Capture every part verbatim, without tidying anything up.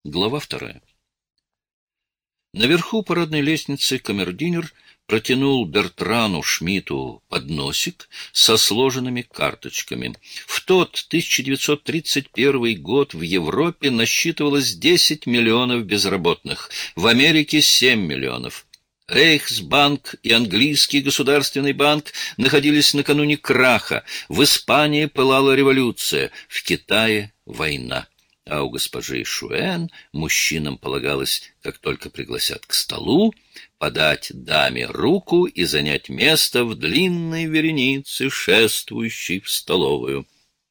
Глава вторая. Наверху парадной лестницы камердинер протянул Бертрану Шмидту подносик со сложенными карточками. В тот тысяча девятьсот тридцать первый год в Европе насчитывалось десять миллионов безработных, в Америке семь миллионов. Рейхсбанк и английский государственный банк находились накануне краха, в Испании пылала революция, в Китае война. А у госпожи Шуэн мужчинам полагалось, как только пригласят к столу, подать даме руку и занять место в длинной веренице, шествующей в столовую.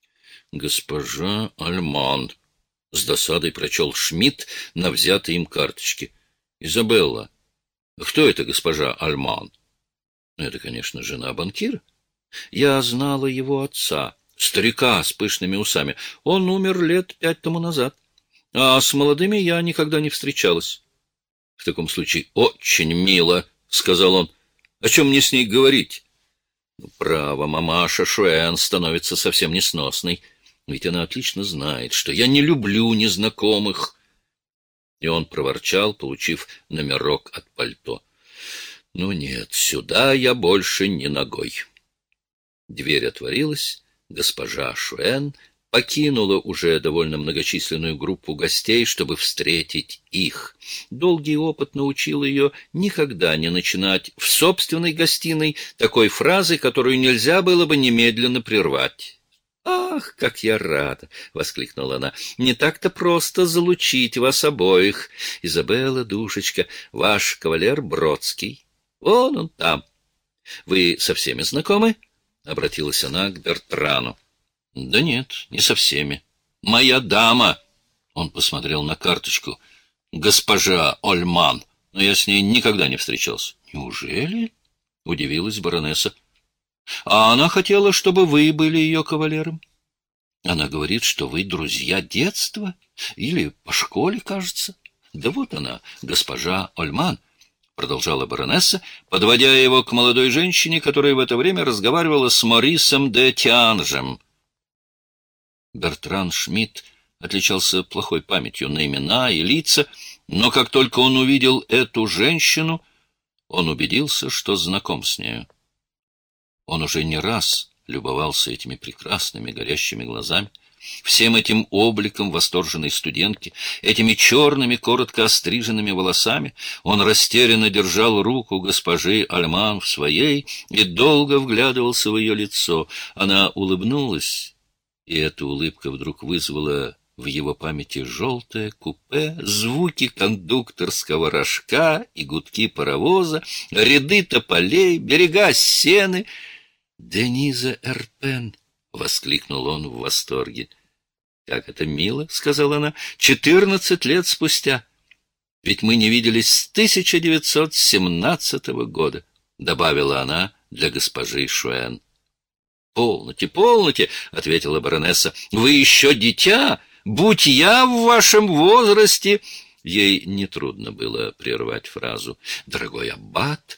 «Госпожа Альман», — с досадой прочел Шмидт на взятой им карточке. «Изабелла, кто это госпожа Альман?» «Это, конечно, жена банкира. Я знала его отца». Старика с пышными усами. Он умер лет пять тому назад. А с молодыми я никогда не встречалась. — В таком случае очень мило, — сказал он. — О чем мне с ней говорить? Ну, право, мамаша Шуэн становится совсем несносной. Ведь она отлично знает, что я не люблю незнакомых. И он проворчал, получив номерок от пальто. — Ну нет, сюда я больше не ногой. Дверь отворилась. Госпожа Шуэн покинула уже довольно многочисленную группу гостей, чтобы встретить их. Долгий опыт научил ее никогда не начинать в собственной гостиной такой фразы, которую нельзя было бы немедленно прервать. «Ах, как я рада!» — воскликнула она. «Не так-то просто залучить вас обоих. Изабелла, душечка, ваш кавалер Бродский. Вон он там. Вы со всеми знакомы?» — обратилась она к Бертрану. — Да нет, не со всеми. — Моя дама! — он посмотрел на карточку. — Госпожа Ольман. Но я с ней никогда не встречался. — Неужели? — удивилась баронесса. — А она хотела, чтобы вы были ее кавалером. Она говорит, что вы друзья детства. Или по школе, кажется. Да вот она, госпожа Ольман. — продолжала баронесса, подводя его к молодой женщине, которая в это время разговаривала с Морисом де Тианжем. Бертран Шмидт отличался плохой памятью на имена и лица, но как только он увидел эту женщину, он убедился, что знаком с нею. Он уже не раз любовался этими прекрасными горящими глазами, всем этим обликом восторженной студентки, этими черными, коротко остриженными волосами. Он растерянно держал руку госпожи Альман в своей и долго вглядывался в ее лицо. Она улыбнулась, и эта улыбка вдруг вызвала в его памяти желтое купе, звуки кондукторского рожка и гудки паровоза, ряды тополей, берега сены. «Дениза Эрпен!» — воскликнул он в восторге. — Как это мило, — сказала она, — четырнадцать лет спустя. Ведь мы не виделись с тысяча девятьсот семнадцатого года, — добавила она для госпожи Шуэн. — Полноте, полноте, — ответила баронесса, — вы еще дитя, будь я в вашем возрасте. Ей нетрудно было прервать фразу. Дорогой аббат,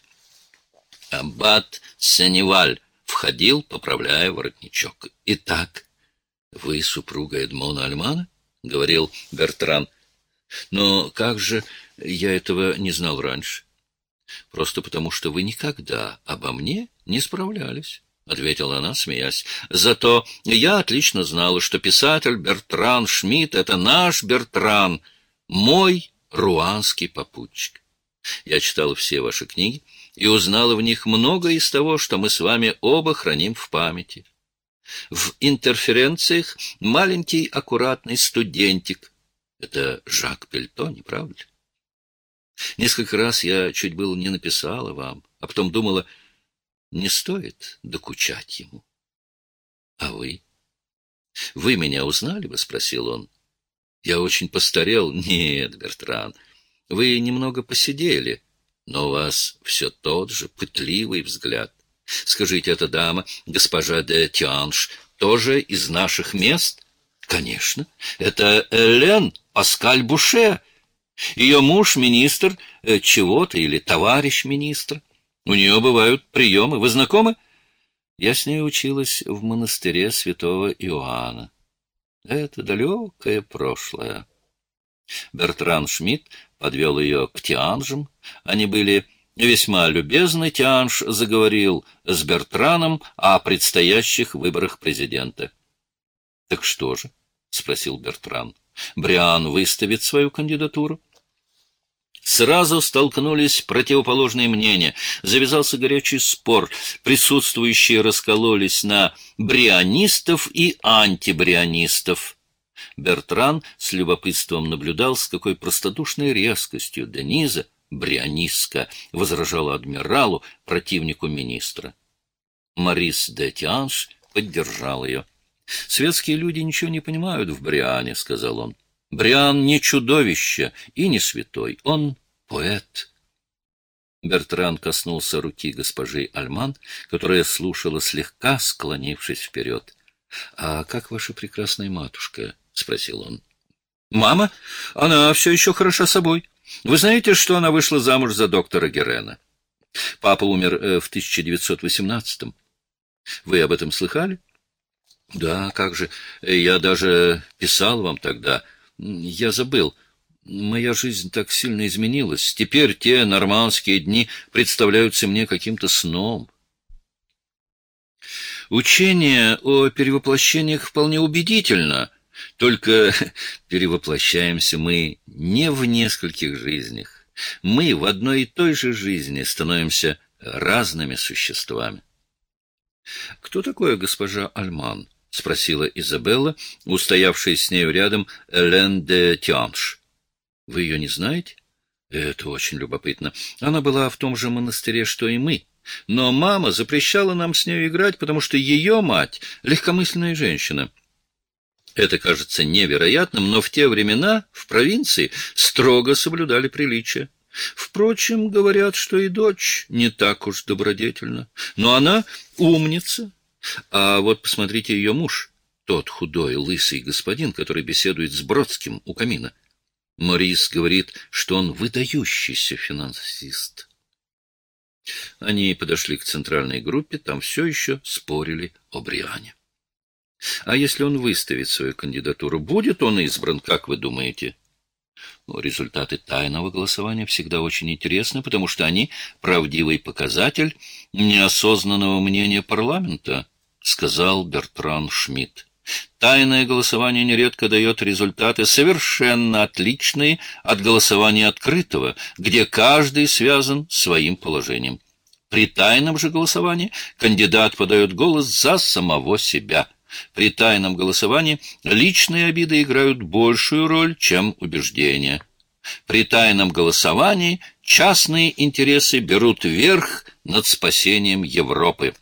аббат Сеневаль входил, поправляя воротничок. — Итак, вы супруга Эдмона Альмана? — говорил Бертран. — Но как же я этого не знал раньше? — Просто потому, что вы никогда обо мне не справлялись, — ответила она, смеясь. — Зато я отлично знала, что писатель Бертран Шмидт — это наш Бертран, мой руанский попутчик. Я читала все ваши книги и узнала в них многое из того, что мы с вами оба храним в памяти. В интерференциях маленький аккуратный студентик. Это Жак Пельто, не правда ли? Несколько раз я чуть было не написала вам, а потом думала, не стоит докучать ему. А вы? Вы меня узнали бы? — спросил он. Я очень постарел. Нет, Бертран, вы немного посидели, но у вас все тот же пытливый взгляд. Скажите, эта дама, госпожа де Тианж, тоже из наших мест? Конечно, это Элен Паскаль Буше. Ее муж министр э, чего-то или товарищ министра. У нее бывают приемы. Вы знакомы? Я с ней училась в монастыре святого Иоанна. Это далекое прошлое. Бертран Шмидт подвел ее к Тианжам. Они были весьма любезны. Тианж заговорил с Бертраном о предстоящих выборах президента. — Так что же? — спросил Бертран. — Бриан выставит свою кандидатуру? Сразу столкнулись противоположные мнения. Завязался горячий спор. Присутствующие раскололись на брианистов и антибрианистов. Бертран с любопытством наблюдал, с какой простодушной резкостью Дениза, брианистка, возражала адмиралу, противнику министра. Морис де Тианж поддержал ее. «Светские люди ничего не понимают в Бриане», — сказал он. «Бриан не чудовище и не святой, он поэт». Бертран коснулся руки госпожи Альман, которая слушала, слегка склонившись вперед. — А как ваша прекрасная матушка? — спросил он. — Мама? Она все еще хороша собой. Вы знаете, что она вышла замуж за доктора Герена? Папа умер э, в тысяча девятьсот восемнадцатом. Вы об этом слыхали? — Да, как же. Я даже писал вам тогда. Я забыл. Моя жизнь так сильно изменилась. Теперь те нормандские дни представляются мне каким-то сном. Учение о перевоплощениях вполне убедительно, только перевоплощаемся мы не в нескольких жизнях. Мы в одной и той же жизни становимся разными существами. — Кто такое госпожа Альман? — спросила Изабелла, устоявшая с нею рядом Элен де Тианж. — Вы ее не знаете? — Это очень любопытно. Она была в том же монастыре, что и мы. Но мама запрещала нам с нею играть, потому что ее мать — легкомысленная женщина. Это кажется невероятным, но в те времена в провинции строго соблюдали приличия. Впрочем, говорят, что и дочь не так уж добродетельна. Но она умница. А вот посмотрите ее муж, тот худой, лысый господин, который беседует с Бродским у камина. Морис говорит, что он выдающийся финансист. Они подошли к центральной группе, там все еще спорили о Бриане. А если он выставит свою кандидатуру, будет он избран, как вы думаете? Ну, результаты тайного голосования всегда очень интересны, потому что они правдивый показатель неосознанного мнения парламента, сказал Бертран Шмидт. Тайное голосование нередко дает результаты совершенно отличные от голосования открытого, где каждый связан своим положением. При тайном же голосовании кандидат подает голос за самого себя. При тайном голосовании личные обиды играют большую роль, чем убеждения. При тайном голосовании частные интересы берут верх над спасением Европы.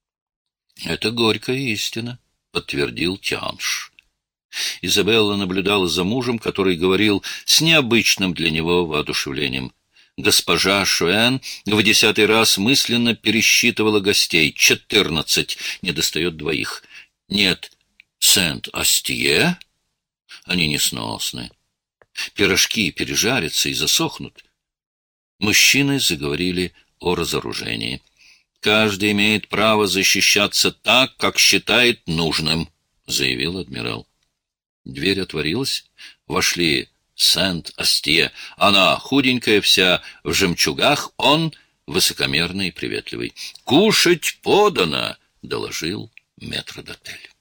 Это горькая истина, — подтвердил Тианж. Изабелла наблюдала за мужем, который говорил с необычным для него воодушевлением. Госпожа Шуэн в десятый раз мысленно пересчитывала гостей. Четырнадцать, недостает двоих. Нет, Сент-Астье? Они несносны. Пирожки пережарятся и засохнут. Мужчины заговорили о разоружении. «Каждый имеет право защищаться так, как считает нужным», — заявил адмирал. Дверь отворилась. Вошли Сент-Астье. Она худенькая вся, в жемчугах, он высокомерный и приветливый. «Кушать подано», — доложил метрдотель.